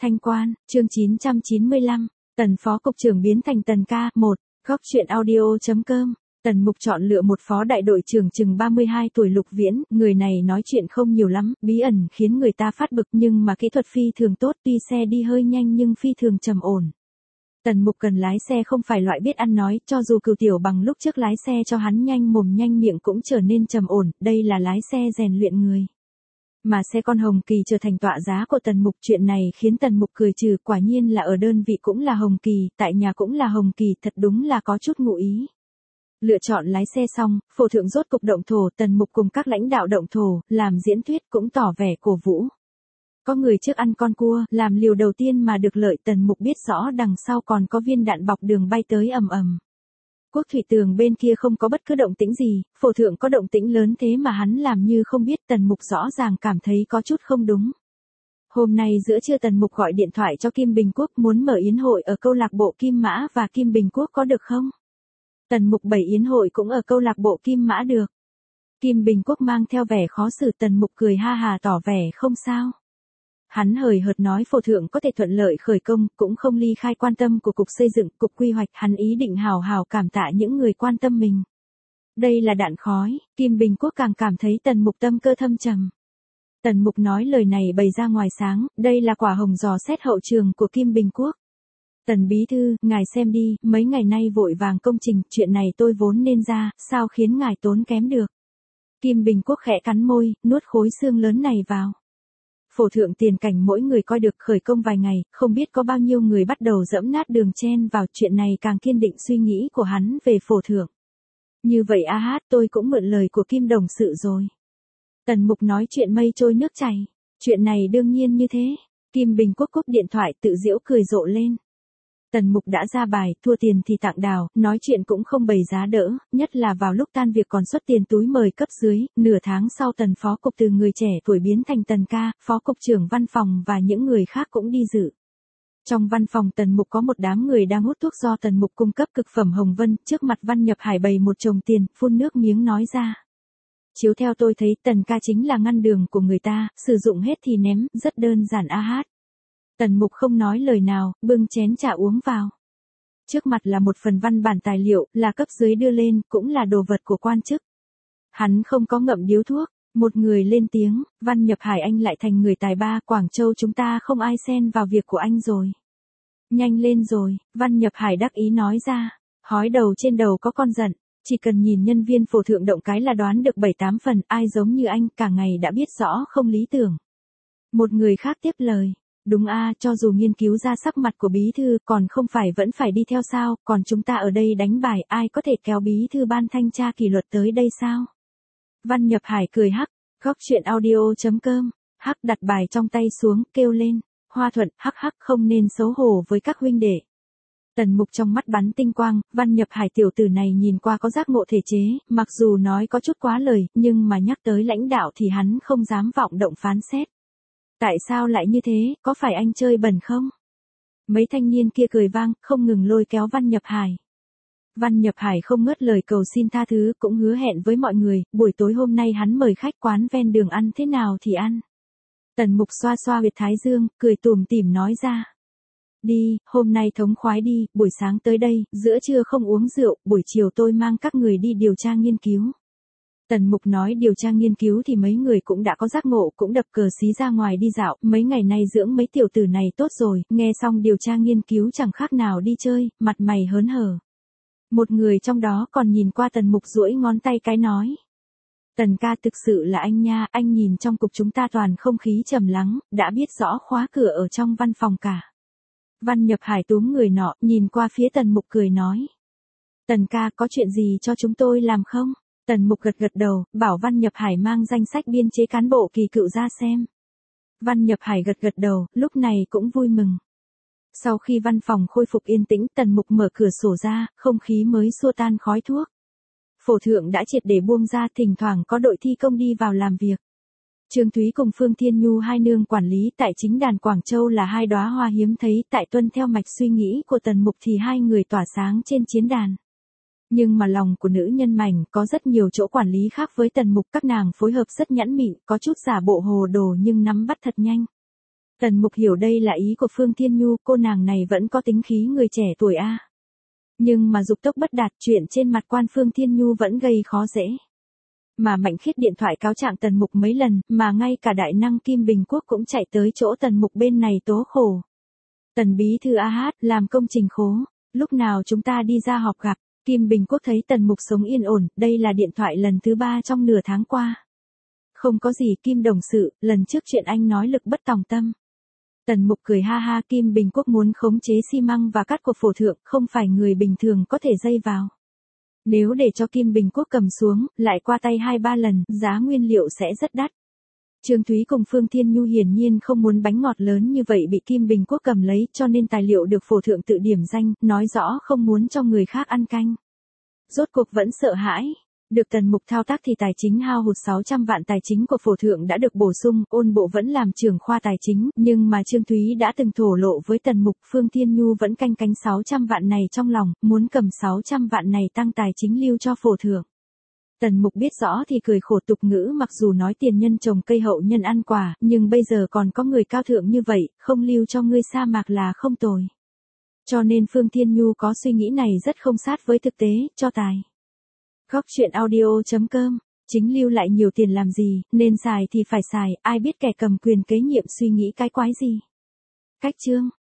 Thanh Quan, chương 995, Tần phó cục trưởng biến thành Tần ca, 1, góc truyện audio.com. Tần Mục chọn lựa một phó đại đội trưởng chừng 32 tuổi Lục Viễn, người này nói chuyện không nhiều lắm, bí ẩn khiến người ta phát bực nhưng mà kỹ thuật phi thường tốt, tuy xe đi hơi nhanh nhưng phi thường trầm ổn. Tần Mục cần lái xe không phải loại biết ăn nói, cho dù Cửu Tiểu Bằng lúc trước lái xe cho hắn nhanh mồm nhanh miệng cũng trở nên trầm ổn, đây là lái xe rèn luyện người. Mà xe con Hồng Kỳ trở thành tọa giá của Tần Mục, chuyện này khiến Tần Mục cười trừ, quả nhiên là ở đơn vị cũng là Hồng Kỳ, tại nhà cũng là Hồng Kỳ, thật đúng là có chút ngụ ý. Lựa chọn lái xe xong, phổ thượng rốt cục động thổ, Tần Mục cùng các lãnh đạo động thổ, làm diễn thuyết cũng tỏ vẻ cổ vũ. Có người trước ăn con cua, làm liều đầu tiên mà được lợi, Tần Mục biết rõ đằng sau còn có viên đạn bọc đường bay tới ầm ầm. Quốc thủy tường bên kia không có bất cứ động tĩnh gì, phổ thượng có động tĩnh lớn thế mà hắn làm như không biết, Tần Mục rõ ràng cảm thấy có chút không đúng. Hôm nay giữa trưa Tần Mục gọi điện thoại cho Kim Bình Quốc muốn mở yến hội ở câu lạc bộ Kim Mã và Kim Bình Quốc có được không? Tần Mục bày yến hội cũng ở câu lạc bộ Kim Mã được. Kim Bình Quốc mang theo vẻ khó xử, Tần Mục cười ha hà tỏ vẻ không sao. Hắn hời hợt nói phổ thượng có thể thuận lợi khởi công, cũng không ly khai quan tâm của cục xây dựng, cục quy hoạch, hắn ý định hào hào cảm tạ những người quan tâm mình. Đây là đạn khói, Kim Bình Quốc càng cảm thấy Tần Mục tâm cơ thâm trầm. Tần Mục nói lời này bày ra ngoài sáng, đây là quả hồng dò xét hậu trường của Kim Bình Quốc. Tần bí thư, ngài xem đi, mấy ngày nay vội vàng công trình, chuyện này tôi vốn nên ra, sao khiến ngài tốn kém được. Kim Bình Quốc khẽ cắn môi, nuốt khối xương lớn này vào. Phổ thượng tiền cảnh mỗi người coi được, khởi công vài ngày, không biết có bao nhiêu người bắt đầu dẫm nát đường chen vào, chuyện này càng kiên định suy nghĩ của hắn về phổ thượng. Như vậy tôi cũng mượn lời của Kim đồng sự rồi. Tần Mục nói chuyện mây trôi nước chảy, chuyện này đương nhiên như thế. Kim Bình Quốc cúp điện thoại tự giễu cười rộ lên. Tần Mục đã ra bài, thua tiền thì tặng đào, nói chuyện cũng không bày giá đỡ, nhất là vào lúc tan việc còn xuất tiền túi mời cấp dưới, nửa tháng sau Tần phó cục từ người trẻ tuổi biến thành Tần ca, phó cục trưởng văn phòng và những người khác cũng đi dự. Trong văn phòng Tần Mục có một đám người đang hút thuốc do Tần Mục cung cấp cực phẩm Hồng Vân, trước mặt Văn Nhập Hải bày một chồng tiền, phun nước miếng nói ra. Chiếu theo tôi thấy Tần ca chính là ngăn đường của người ta, sử dụng hết thì ném, rất đơn giản Tần Mục không nói lời nào, bưng chén trà uống vào. Trước mặt là một phần văn bản tài liệu, là cấp dưới đưa lên, cũng là đồ vật của quan chức. Hắn không có ngậm điếu thuốc, một người lên tiếng, Văn Nhập Hải anh lại thành người tài ba, Quảng Châu chúng ta không ai xen vào việc của anh rồi. Nhanh lên rồi, Văn Nhập Hải đắc ý nói ra, hói đầu trên đầu có con giận, chỉ cần nhìn nhân viên phổ thượng động cái là đoán được 7-8 phần, ai giống như anh, cả ngày đã biết rõ không lý tưởng. Một người khác tiếp lời. Đúng cho dù nghiên cứu ra sắc mặt của bí thư, còn không phải vẫn phải đi theo sao, còn chúng ta ở đây đánh bài, ai có thể kéo bí thư ban thanh tra kỷ luật tới đây sao? Văn Nhập Hải cười hắc, góc truyện audio.com, hắc đặt bài trong tay xuống, kêu lên, Hoa Thuận, hắc không nên xấu hổ với các huynh đệ. Tần Mục trong mắt bắn tinh quang, Văn Nhập Hải tiểu tử này nhìn qua có giác ngộ thể chế, mặc dù nói có chút quá lời, nhưng mà nhắc tới lãnh đạo thì hắn không dám vọng động phán xét. Tại sao lại như thế, có phải anh chơi bẩn không? Mấy thanh niên kia cười vang, không ngừng lôi kéo Văn Nhập Hải. Văn Nhập Hải không ngớt lời cầu xin tha thứ, cũng hứa hẹn với mọi người, buổi tối hôm nay hắn mời khách quán ven đường ăn thế nào thì ăn. Tần Mục xoa xoa huyệt thái dương, cười tủm tỉm nói ra. Đi, hôm nay thống khoái đi, buổi sáng tới đây, giữa trưa không uống rượu, buổi chiều tôi mang các người đi điều tra nghiên cứu. Tần Mục nói điều tra nghiên cứu thì mấy người cũng đã có giác ngộ, cũng đập cờ xí ra ngoài đi dạo, mấy ngày nay dưỡng mấy tiểu tử này tốt rồi, nghe xong điều tra nghiên cứu chẳng khác nào đi chơi, mặt mày hớn hở. Một người trong đó còn nhìn qua Tần Mục duỗi ngón tay cái nói. Tần ca thực sự là anh nha, anh nhìn trong cục chúng ta toàn không khí trầm lắng, đã biết rõ khóa cửa ở trong văn phòng cả. Văn Nhập Hải túm người nọ, nhìn qua phía Tần Mục cười nói. Tần ca có chuyện gì cho chúng tôi làm không? Tần Mục gật đầu, bảo Văn Nhập Hải mang danh sách biên chế cán bộ kỳ cựu ra xem. Văn Nhập Hải gật đầu, lúc này cũng vui mừng. Sau khi văn phòng khôi phục yên tĩnh, Tần Mục mở cửa sổ ra, không khí mới xua tan khói thuốc. Phổ thượng đã triệt để buông ra, thỉnh thoảng có đội thi công đi vào làm việc. Trương Thúy cùng Phương Thiên Nhu hai nương quản lý tại chính đàn Quảng Châu là hai đóa hoa hiếm thấy, tại tuân theo mạch suy nghĩ của Tần Mục thì hai người tỏa sáng trên chiến đàn. Nhưng mà lòng của nữ nhân mảnh có rất nhiều chỗ quản lý khác với Tần Mục, các nàng phối hợp rất nhẫn mịn, có chút giả bộ hồ đồ nhưng nắm bắt thật nhanh. Tần Mục hiểu đây là ý của Phương Thiên Nhu, cô nàng này vẫn có tính khí người trẻ tuổi a. Nhưng mà dục tốc bất đạt, chuyện trên mặt quan Phương Thiên Nhu vẫn gây khó dễ. Mà Mạnh Khiết điện thoại cáo trạng Tần Mục mấy lần, mà ngay cả đại năng Kim Bình Quốc cũng chạy tới chỗ Tần Mục bên này tố khổ. Tần bí thư a hát, làm công trình khố, lúc nào chúng ta đi ra họp gặp. Kim Bình Quốc thấy Tần Mục sống yên ổn, đây là điện thoại lần thứ 3 trong nửa tháng qua. Không có gì Kim đồng sự, lần trước chuyện anh nói lực bất tòng tâm. Tần Mục cười ha ha, Kim Bình Quốc muốn khống chế xi măng và cát của phổ thượng, không phải người bình thường có thể dây vào. Nếu để cho Kim Bình Quốc cầm xuống, lại qua tay 2-3 lần, giá nguyên liệu sẽ rất đắt. Trương Thúy cùng Phương Thiên Nhu hiển nhiên không muốn bánh ngọt lớn như vậy bị Kim Bình Quốc cầm lấy, cho nên tài liệu được phổ thượng tự điểm danh, nói rõ không muốn cho người khác ăn canh. Rốt cuộc vẫn sợ hãi. Được Tần Mục thao tác thì tài chính hao hụt 600 vạn tài chính của phổ thượng đã được bổ sung, Ôn Bộ vẫn làm trưởng khoa tài chính, nhưng mà Trương Thúy đã từng thổ lộ với Tần Mục, Phương Thiên Nhu vẫn canh cánh 600 vạn này trong lòng, muốn cầm 600 vạn này tăng tài chính lưu cho phổ thượng. Tần Mục biết rõ thì cười khổ, tục ngữ mặc dù nói tiền nhân trồng cây hậu nhân ăn quả, nhưng bây giờ còn có người cao thượng như vậy, không lưu cho ngươi sa mạc là không tồi. Cho nên Phương Thiên Nhu có suy nghĩ này rất không sát với thực tế, cho tài. Góc truyện audio.com, chính lưu lại nhiều tiền làm gì, nên xài thì phải xài, ai biết kẻ cầm quyền kế nhiệm suy nghĩ cái quái gì. Cách chương.